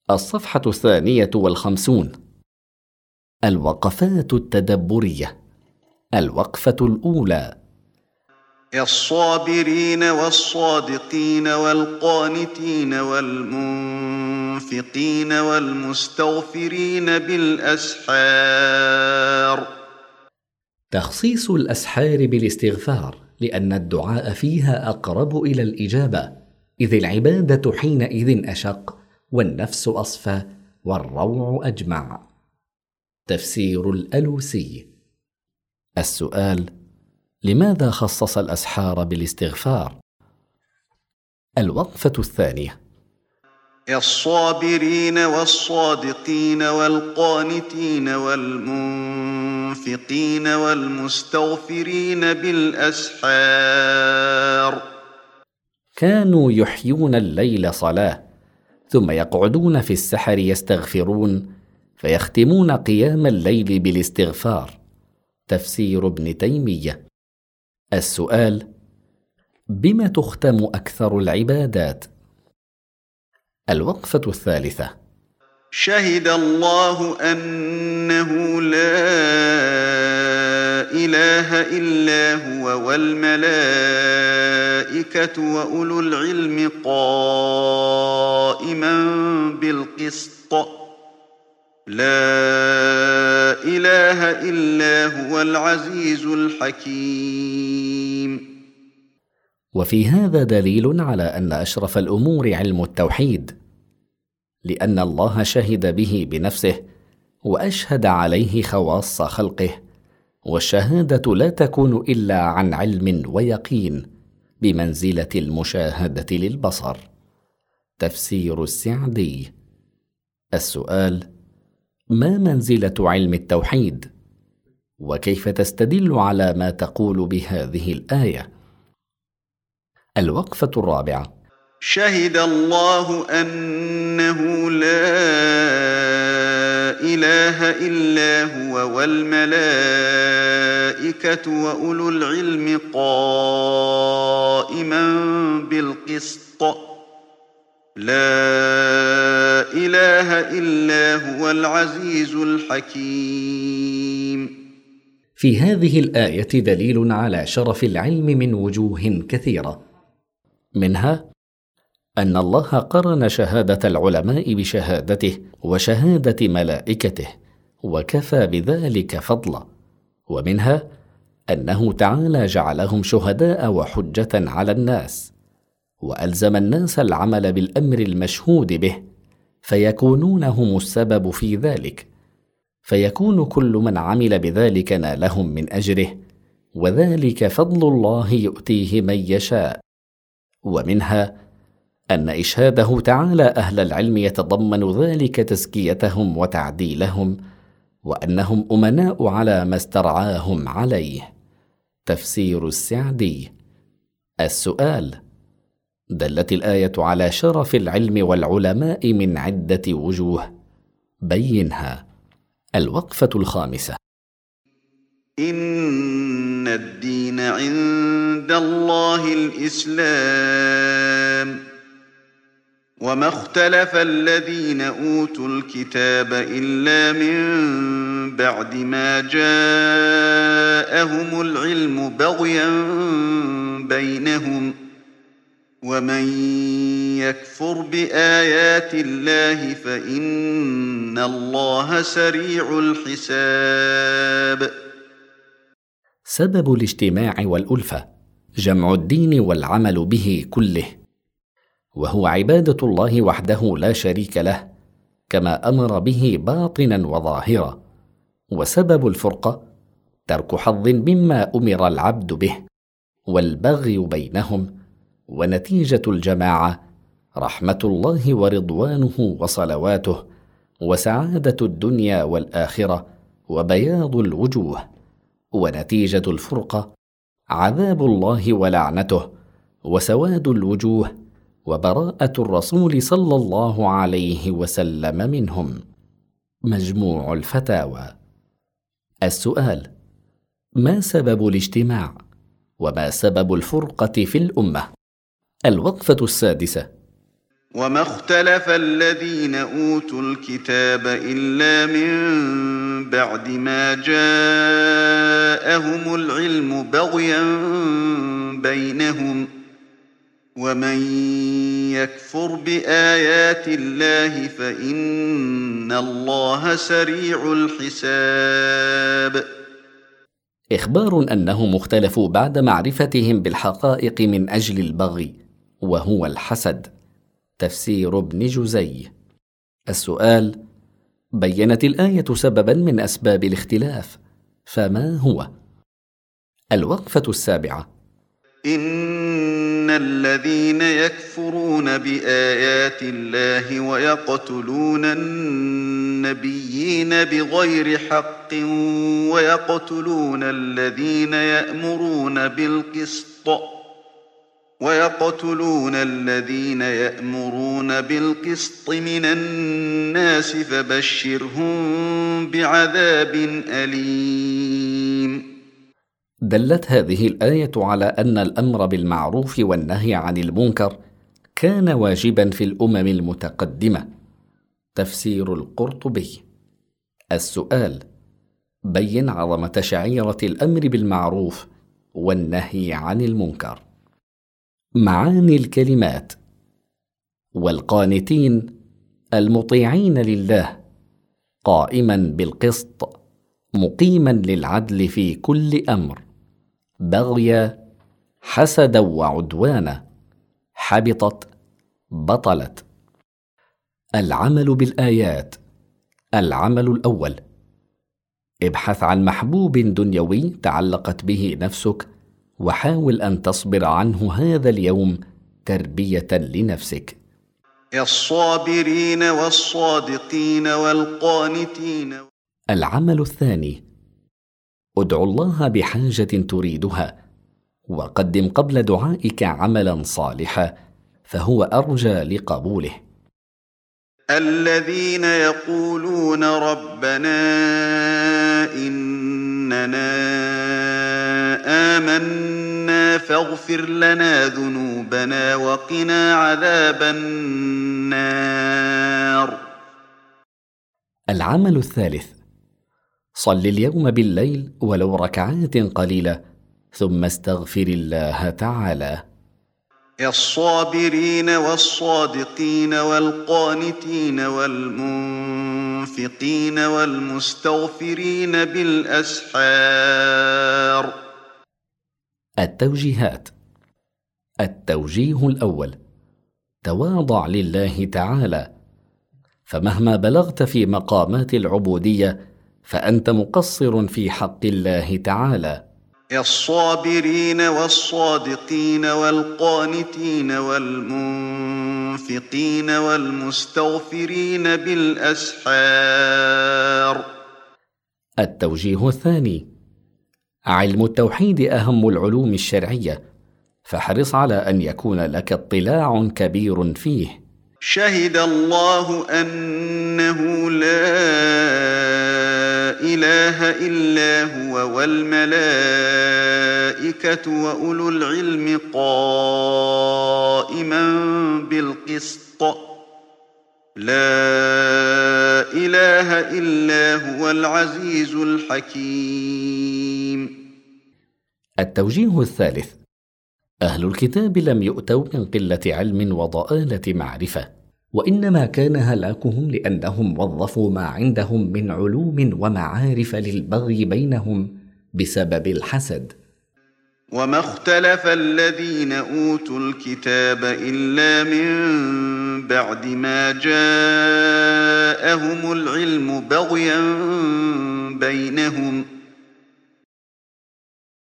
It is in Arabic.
الصفحة 52. الوقفات التدبرية. الوقفة الأولى: الصابرين والصادقين والقانتين والمنفقين والمستغفرين بالأسحار. تخصيص الأسحار بالاستغفار، لأن الدعاء فيها أقرب إلى الإجابة، إذ العبادة حينئذ أشق، والنفس أصفى، والروع أجمع. تفسير الألوسي. السؤال: لماذا خصص الأسحار بالاستغفار؟ الوقفة الثانية: الصابرين والصادقين والقانتين والمنفقين والمستغفرين بالأسحار. كانوا يحيون الليل صلاة، ثم يقعدون في السحر يستغفرون، فيختمون قيام الليل بالاستغفار. تفسير ابن تيمية. السؤال: بما تختم أكثر العبادات؟ الوقفة الثالثة: شهد الله أنه لا إله إلا هو والملائكة وأولو العلم قائما بالقسط، لا إله إلا هو العزيز الحكيم. وفي هذا دليل على أن أشرف الأمور علم التوحيد، لأن الله شهد به بنفسه، وأشهد عليه خواص خلقه، والشهادة لا تكون إلا عن علم ويقين، بمنزلة المشاهدة للبصر. تفسير السعدي. السؤال: ما منزلة علم التوحيد؟ وكيف تستدل على ما تقول بهذه الآية؟ الوقفة الرابعة: شهد الله أنه لا إله إلا هو والملائكة وأولو العلم قائما بالقسط، لا إله إلا هو العزيز الحكيم. في هذه الآية دليل على شرف العلم من وجوه كثيرة، منها أن الله قرن شهادة العلماء بشهادته وشهادة ملائكته، وكفى بذلك فضلا، ومنها أنه تعالى جعلهم شهداء وحجة على الناس، وألزم الناس العمل بالأمر المشهود به، فيكونون هم السبب في ذلك، فيكون كل من عمل بذلك نالهم من أجره، وذلك فضل الله يؤتيه من يشاء. ومنها أن إشهاده تعالى أهل العلم يتضمن ذلك تزكيتهم وتعديلهم، وأنهم أمناء على ما استرعاهم عليه. تفسير السعدي. السؤال: دلت الآية على شرف العلم والعلماء من عدة وجوه، بينها. الوقفة الخامسة: إن الدين عند الله الإسلام، وما اختلف الذين أوتوا الكتاب إلا من بعد ما جاءهم العلم بغيا بينهم، ومن يكفر بآيات الله فإن الله سريع الحساب. سبب الاجتماع والألفة جمع الدين والعمل به كله، وهو عبادة الله وحده لا شريك له، كما أمر به باطنا وظاهرا. وسبب الفرقة ترك حظ مما أمر العبد به، والبغي بينهم. ونتيجة الجماعة رحمة الله ورضوانه وصلواته، وسعادة الدنيا والآخرة، وبياض الوجوه. ونتيجة الفرقة عذاب الله ولعنته، وسواد الوجوه، وبراءة الرسول صلى الله عليه وسلم منهم. مجموع الفتاوى. السؤال: ما سبب الاجتماع؟ وما سبب الفرقة في الأمة؟ الوقفة السادسة: وما اختلف الذين أوتوا الكتاب إلا من بعد ما جاءهم العلم بغيا بينهم ومن يكفر بآيات الله فإن الله سريع الحساب. إخبار أنهم اختلفوا بعد معرفتهم بالحقائق من أجل البغي وهو الحسد. تفسير ابن جزي. السؤال: بينت الآية سببا من أسباب الاختلاف، فما هو؟ الوقفة 7. إن الذين يكفرون بآيات الله ويقتلون النبيين بغير حق ويقتلون الذين يأمرون بالقسط من الناس فبشرهم بعذاب أليم. دلت هذه الآية على أن الأمر بالمعروف والنهي عن المنكر كان واجبا في الأمم المتقدمة. تفسير القرطبي. السؤال: بين عظمة شعيرة الأمر بالمعروف والنهي عن المنكر. معاني الكلمات: والقانتين المطيعين لله، قائما بالقسط، مقيما للعدل في كل أمر، بغيا، حسدا وعدوانا، حبطت، بطلت. العمل بالآيات. العمل الأول: ابحث عن محبوب دنيوي تعلقت به نفسك وحاول أن تصبر عنه هذا اليوم تربية لنفسك. الصابرين والصادقين والقانتين. العمل الثاني: ادع الله بحاجة تريدها، وقدم قبل دعائك عملا صالحا فهو أرجى لقبوله. الذين يقولون ربنا إننا آمنا فاغفر لنا ذنوبنا وقنا عذاب النار. العمل الثالث: صل اليوم بالليل ولو ركعات قليلة ثم استغفر الله تعالى. الصابرين والصادقين والقانتين والمنفقين والمستغفرين بالأسحار. التوجيهات. التوجيه الأول: تواضع لله تعالى، فمهما بلغت في مقامات العبودية فأنت مقصر في حق الله تعالى. الصابرين والصادقين والقانتين والمنفقين والمستغفرين بالأسحار. التوجيه الثاني: علم التوحيد أهم العلوم الشرعية، فاحرص على أن يكون لك اطلاع كبير فيه. شهد الله أنه لا إله إلا هو والملائكة وأولو العلم قائما بالقسط لا إله إلا هو العزيز الحكيم. التوجيه الثالث: أهل الكتاب لم يؤتوا من قلة علم وضآلة معرفة، وإنما كان هلاكهم لأنهم وظفوا ما عندهم من علوم ومعارف للبغي بينهم بسبب الحسد. وما اختلف الذين أوتوا الكتاب إلا من بعد ما جاءهم العلم بغيا بينهم